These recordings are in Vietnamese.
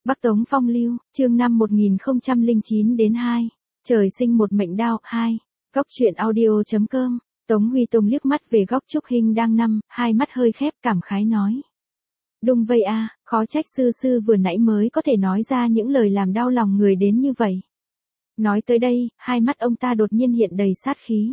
Bắc Tống Phong Lưu, chương năm 1009 đến 2. Trời sinh một mệnh đao, 2. Góc truyện audio.com. Tống Huy Tông liếc mắt về góc Trúc Hinh đang nằm, hai mắt hơi khép cảm khái nói. Đung vây a, khó trách sư sư vừa nãy mới có thể nói ra những lời làm đau lòng người đến như vậy. Nói tới đây, hai mắt ông ta đột nhiên hiện đầy sát khí.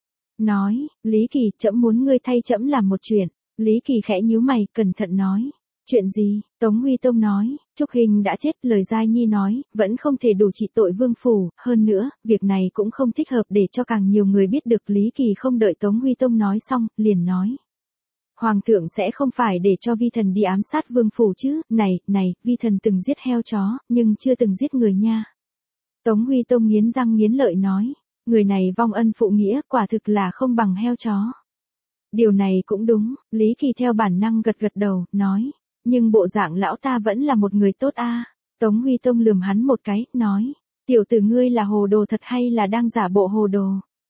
Nói, Lý Kỳ, trẫm muốn ngươi thay trẫm làm một chuyện. Lý Kỳ khẽ nhíu mày, cẩn thận nói. Chuyện gì? Tống Huy Tông nói, Trúc Hinh đã chết, lời Giai Nhi nói, vẫn không thể đủ trị tội vương phủ, hơn nữa, việc này cũng không thích hợp để cho càng nhiều người biết được. Lý Kỳ không đợi Tống Huy Tông nói xong, liền nói. Hoàng thượng sẽ không phải để cho vi thần đi ám sát vương phủ chứ, này, vi thần từng giết heo chó, nhưng chưa từng giết người nha. Tống Huy Tông nghiến răng nghiến lợi nói, người này vong ân phụ nghĩa, quả thực là không bằng heo chó. Điều này cũng đúng, Lý Kỳ theo bản năng gật gật đầu, nói. Nhưng bộ dạng lão ta vẫn là một người tốt a. Tống Huy Tông lườm hắn một cái, nói. Tiểu tử ngươi là hồ đồ thật hay là đang giả bộ hồ đồ?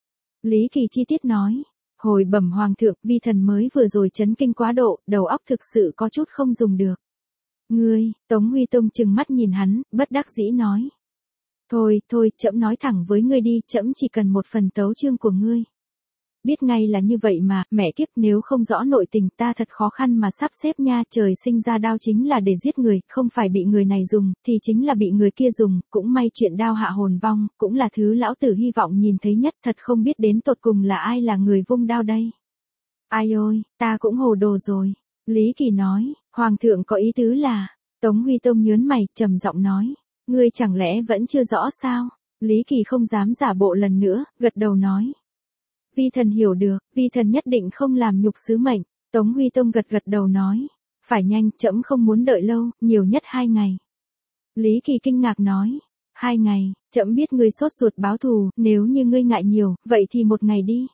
Lý Kỳ chi tiết nói. Hồi bẩm hoàng thượng, vi thần mới vừa rồi chấn kinh quá độ, đầu óc thực sự có chút không dùng được. Ngươi, Tống Huy Tông trừng mắt nhìn hắn, bất đắc dĩ nói. Thôi, trẫm nói thẳng với ngươi đi, trẫm chỉ cần một phần tấu chương của ngươi. Biết ngay là như vậy mà, mẹ kiếp, nếu không rõ nội tình ta thật khó khăn mà sắp xếp nha. Trời sinh ra đao chính là để giết người, không phải bị người này dùng, thì chính là bị người kia dùng. Cũng may chuyện đao hạ hồn vong, cũng là thứ lão tử hy vọng nhìn thấy nhất. Thật không biết đến tột cùng là ai là người vung đao đây. Ai ôi, ta cũng hồ đồ rồi. Lý Kỳ nói, hoàng thượng có ý tứ là. Tống Huy Tông nhớn mày, trầm giọng nói. Ngươi chẳng lẽ vẫn chưa rõ sao? Lý Kỳ không dám giả bộ lần nữa, gật đầu nói. Vi thần hiểu được, vi thần nhất định không làm nhục sứ mệnh. Tống Huy Tông gật đầu nói. Phải nhanh, trẫm không muốn đợi lâu, nhiều nhất 2 ngày. Lý Kỳ kinh ngạc nói. 2 ngày, trẫm biết ngươi sốt ruột báo thù, nếu như ngươi ngại nhiều, vậy thì 1 ngày đi.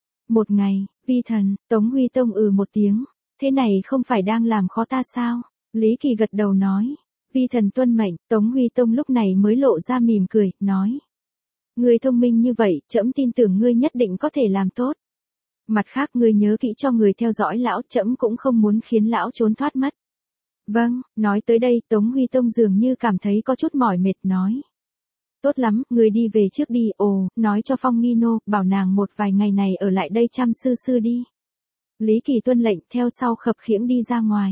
1 ngày, vi thần, Tống Huy Tông một tiếng. Thế này không phải đang làm khó ta sao? Lý Kỳ gật đầu nói. Vi thần tuân mệnh. Tống Huy Tông lúc này mới lộ ra mỉm cười, nói. Ngươi thông minh như vậy, trẫm tin tưởng ngươi nhất định có thể làm tốt. Mặt khác ngươi nhớ kỹ cho người theo dõi lão, trẫm cũng không muốn khiến lão trốn thoát mất. Vâng, nói tới đây, Tống Huy Tông dường như cảm thấy có chút mỏi mệt nói. Tốt lắm, ngươi đi về trước đi, nói cho Phong Nghi Nô, bảo nàng một vài ngày này ở lại đây chăm sư sư đi. Lý Kỳ tuân lệnh, theo sau khập khiễng đi ra ngoài.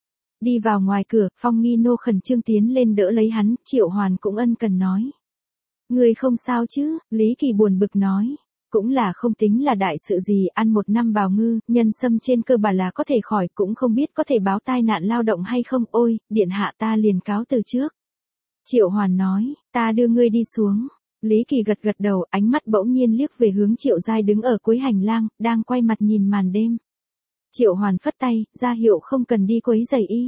Đi vào ngoài cửa, Phong Nghi Nô khẩn trương tiến lên đỡ lấy hắn, Triệu Hoàn cũng ân cần nói. Người không sao chứ, Lý Kỳ buồn bực nói. Cũng là không tính là đại sự gì, ăn 1 năm bào ngư, nhân sâm trên cơ bản là có thể khỏi, cũng không biết có thể báo tai nạn lao động hay không. Ôi, điện hạ ta liền cáo từ trước. Triệu Hoàn nói, ta đưa ngươi đi xuống. Lý Kỳ gật đầu, ánh mắt bỗng nhiên liếc về hướng Triệu Giai đứng ở cuối hành lang, đang quay mặt nhìn màn đêm. Triệu Hoàn phất tay, ra hiệu không cần đi quấy rầy y.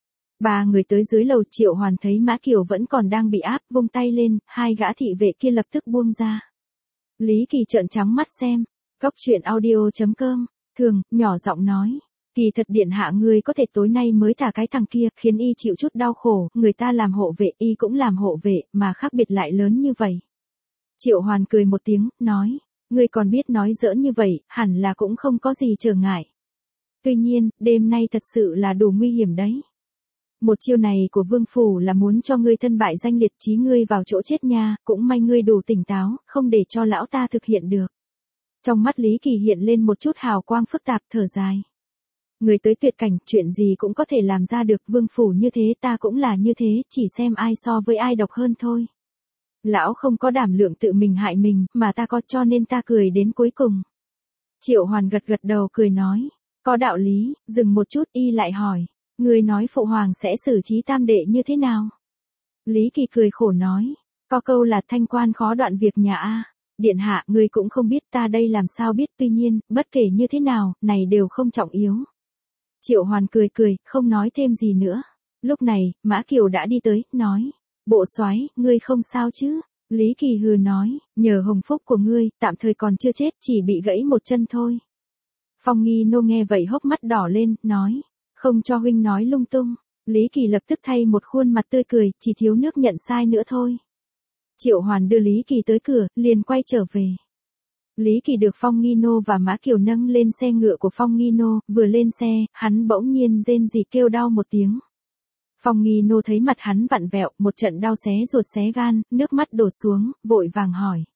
3 người tới dưới lầu, Triệu Hoàn thấy Mã Kiều vẫn còn đang bị áp, vung tay lên, 2 gã thị vệ kia lập tức buông ra. Lý Kỳ trợn trắng mắt xem. Góc truyện audio.com. Thường, nhỏ giọng nói. Kỳ thật điện hạ ngươi có thể tối nay mới thả cái thằng kia, khiến y chịu chút đau khổ, người ta làm hộ vệ, y cũng làm hộ vệ, mà khác biệt lại lớn như vậy. Triệu Hoàn cười một tiếng, nói. Ngươi còn biết nói giỡn như vậy, hẳn là cũng không có gì trở ngại. Tuy nhiên, đêm nay thật sự là đủ nguy hiểm đấy. Một chiêu này của vương phủ là muốn cho ngươi thân bại danh liệt, chí ngươi vào chỗ chết nha, cũng may ngươi đủ tỉnh táo, không để cho lão ta thực hiện được. Trong mắt Lý Kỳ hiện lên một chút hào quang phức tạp, thở dài. Người tới tuyệt cảnh, chuyện gì cũng có thể làm ra được, vương phủ như thế ta cũng là như thế, chỉ xem ai so với ai độc hơn thôi. Lão không có đảm lượng tự mình hại mình, mà ta có, cho nên ta cười đến cuối cùng. Triệu Hoàn gật đầu cười nói, có đạo lý. Dừng một chút, y lại hỏi. Ngươi nói phụ hoàng sẽ xử trí tam đệ như thế nào? Lý Kỳ cười khổ nói. Có câu là thanh quan khó đoạn việc nhà a. Điện hạ, ngươi cũng không biết, ta đây làm sao biết, tuy nhiên, bất kể như thế nào, này đều không trọng yếu. Triệu Hoàn cười, không nói thêm gì nữa. Lúc này, Mã Kiều đã đi tới, nói. Bộ soái, ngươi không sao chứ? Lý Kỳ hừ nói, nhờ hồng phúc của ngươi, tạm thời còn chưa chết, chỉ bị gãy một chân thôi. Phong Nghi Nô nghe vậy hốc mắt đỏ lên, nói. Không cho huynh nói lung tung. Lý Kỳ lập tức thay một khuôn mặt tươi cười, chỉ thiếu nước nhận sai nữa thôi. Triệu Hoàn đưa Lý Kỳ tới cửa, liền quay trở về. Lý Kỳ được Phong Nghi Nô và Mã Kiều nâng lên xe ngựa của Phong Nghi Nô, vừa lên xe, hắn bỗng nhiên rên rỉ kêu đau một tiếng. Phong Nghi Nô thấy mặt hắn vặn vẹo, một trận đau xé ruột xé gan, nước mắt đổ xuống, vội vàng hỏi.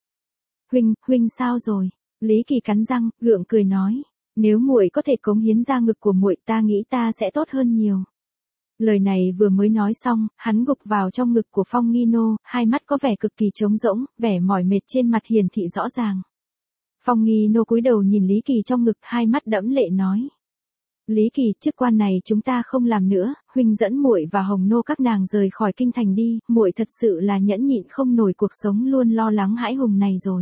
Huynh sao rồi? Lý Kỳ cắn răng, gượng cười nói. Nếu muội có thể cống hiến ra ngực của muội, ta nghĩ ta sẽ tốt hơn nhiều. Lời này vừa mới nói xong, hắn gục vào trong ngực của Phong Nghi Nô, hai mắt có vẻ cực kỳ trống rỗng, vẻ mỏi mệt trên mặt hiển thị rõ ràng. Phong Nghi Nô cúi đầu nhìn Lý Kỳ trong ngực, hai mắt đẫm lệ nói. Lý Kỳ, chức quan này chúng ta không làm nữa, huynh dẫn muội và Hồng Nô các nàng rời khỏi kinh thành đi, muội thật sự là nhẫn nhịn không nổi cuộc sống luôn lo lắng hãi hùng này rồi.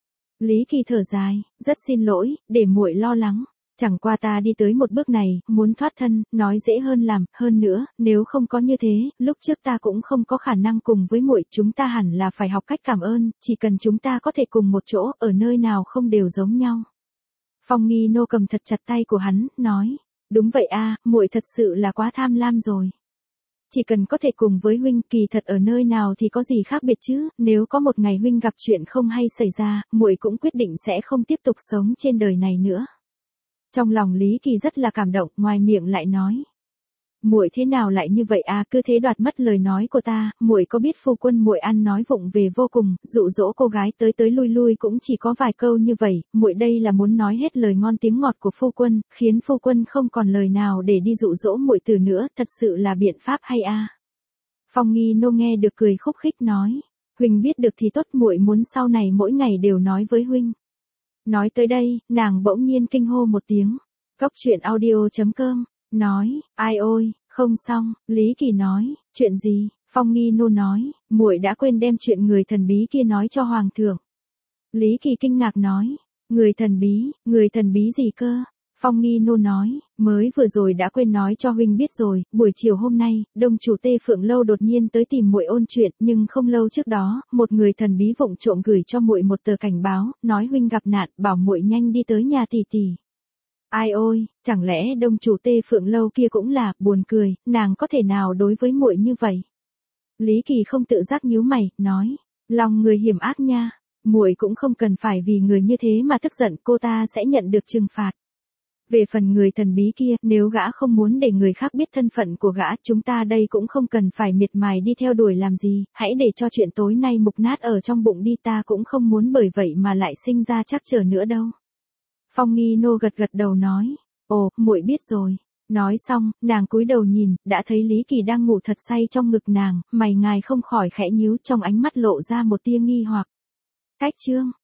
Lý Kỳ thở dài, rất xin lỗi, để muội lo lắng. Chẳng qua ta đi tới một bước này, muốn thoát thân, nói dễ hơn làm, hơn nữa, nếu không có như thế, lúc trước ta cũng không có khả năng cùng với muội, chúng ta hẳn là phải học cách cảm ơn, chỉ cần chúng ta có thể cùng một chỗ, ở nơi nào không đều giống nhau. Phong Nghi Nô cầm thật chặt tay của hắn, nói, đúng vậy a, muội thật sự là quá tham lam rồi. Chỉ cần có thể cùng với huynh, kỳ thật ở nơi nào thì có gì khác biệt chứ, nếu có một ngày huynh gặp chuyện không hay xảy ra, muội cũng quyết định sẽ không tiếp tục sống trên đời này nữa. Trong lòng Lý Kỳ rất là cảm động, ngoài miệng lại nói. Muội thế nào lại như vậy à, cứ thế đoạt mất lời nói của ta, muội có biết phu quân muội ăn nói vụng về vô cùng, dụ dỗ cô gái tới tới lui lui cũng chỉ có vài câu như vậy, muội đây là muốn nói hết lời ngon tiếng ngọt của phu quân, khiến phu quân không còn lời nào để đi dụ dỗ muội từ nữa, thật sự là biện pháp hay a. Phong Nghi Nô nghe được cười khúc khích nói, huynh biết được thì tốt, muội muốn sau này mỗi ngày đều nói với huynh. Nói tới đây, nàng bỗng nhiên kinh hô một tiếng. Cóc truyện audio.com, nói, ai ôi, không xong, Lý Kỳ nói, chuyện gì? Phong Nghi Nô nói, muội đã quên đem chuyện người thần bí kia nói cho hoàng thượng. Lý Kỳ kinh ngạc nói, người thần bí gì cơ? Phong Nghi Nô nói, mới vừa rồi đã quên nói cho huynh biết rồi, buổi chiều hôm nay, đông chủ Tê Phượng Lâu đột nhiên tới tìm muội ôn chuyện, nhưng không lâu trước đó, một người thần bí vụng trộm gửi cho muội một tờ cảnh báo, nói huynh gặp nạn, bảo muội nhanh đi tới nhà tỷ tỷ. Ai ôi, chẳng lẽ đông chủ Tê Phượng Lâu kia cũng là, buồn cười, nàng có thể nào đối với muội như vậy? Lý Kỳ không tự giác nhíu mày, nói, lòng người hiểm ác nha, muội cũng không cần phải vì người như thế mà tức giận, cô ta sẽ nhận được trừng phạt. Về phần người thần bí kia, nếu gã không muốn để người khác biết thân phận của gã, chúng ta đây cũng không cần phải miệt mài đi theo đuổi làm gì, hãy để cho chuyện tối nay mục nát ở trong bụng đi, ta cũng không muốn bởi vậy mà lại sinh ra trắc trở nữa đâu. Phong Nghi Nô gật gật đầu nói, ồ, muội biết rồi. Nói xong, nàng cúi đầu nhìn, đã thấy Lý Kỳ đang ngủ thật say trong ngực nàng, mày ngài không khỏi khẽ nhíu, trong ánh mắt lộ ra một tia nghi hoặc. Cách chương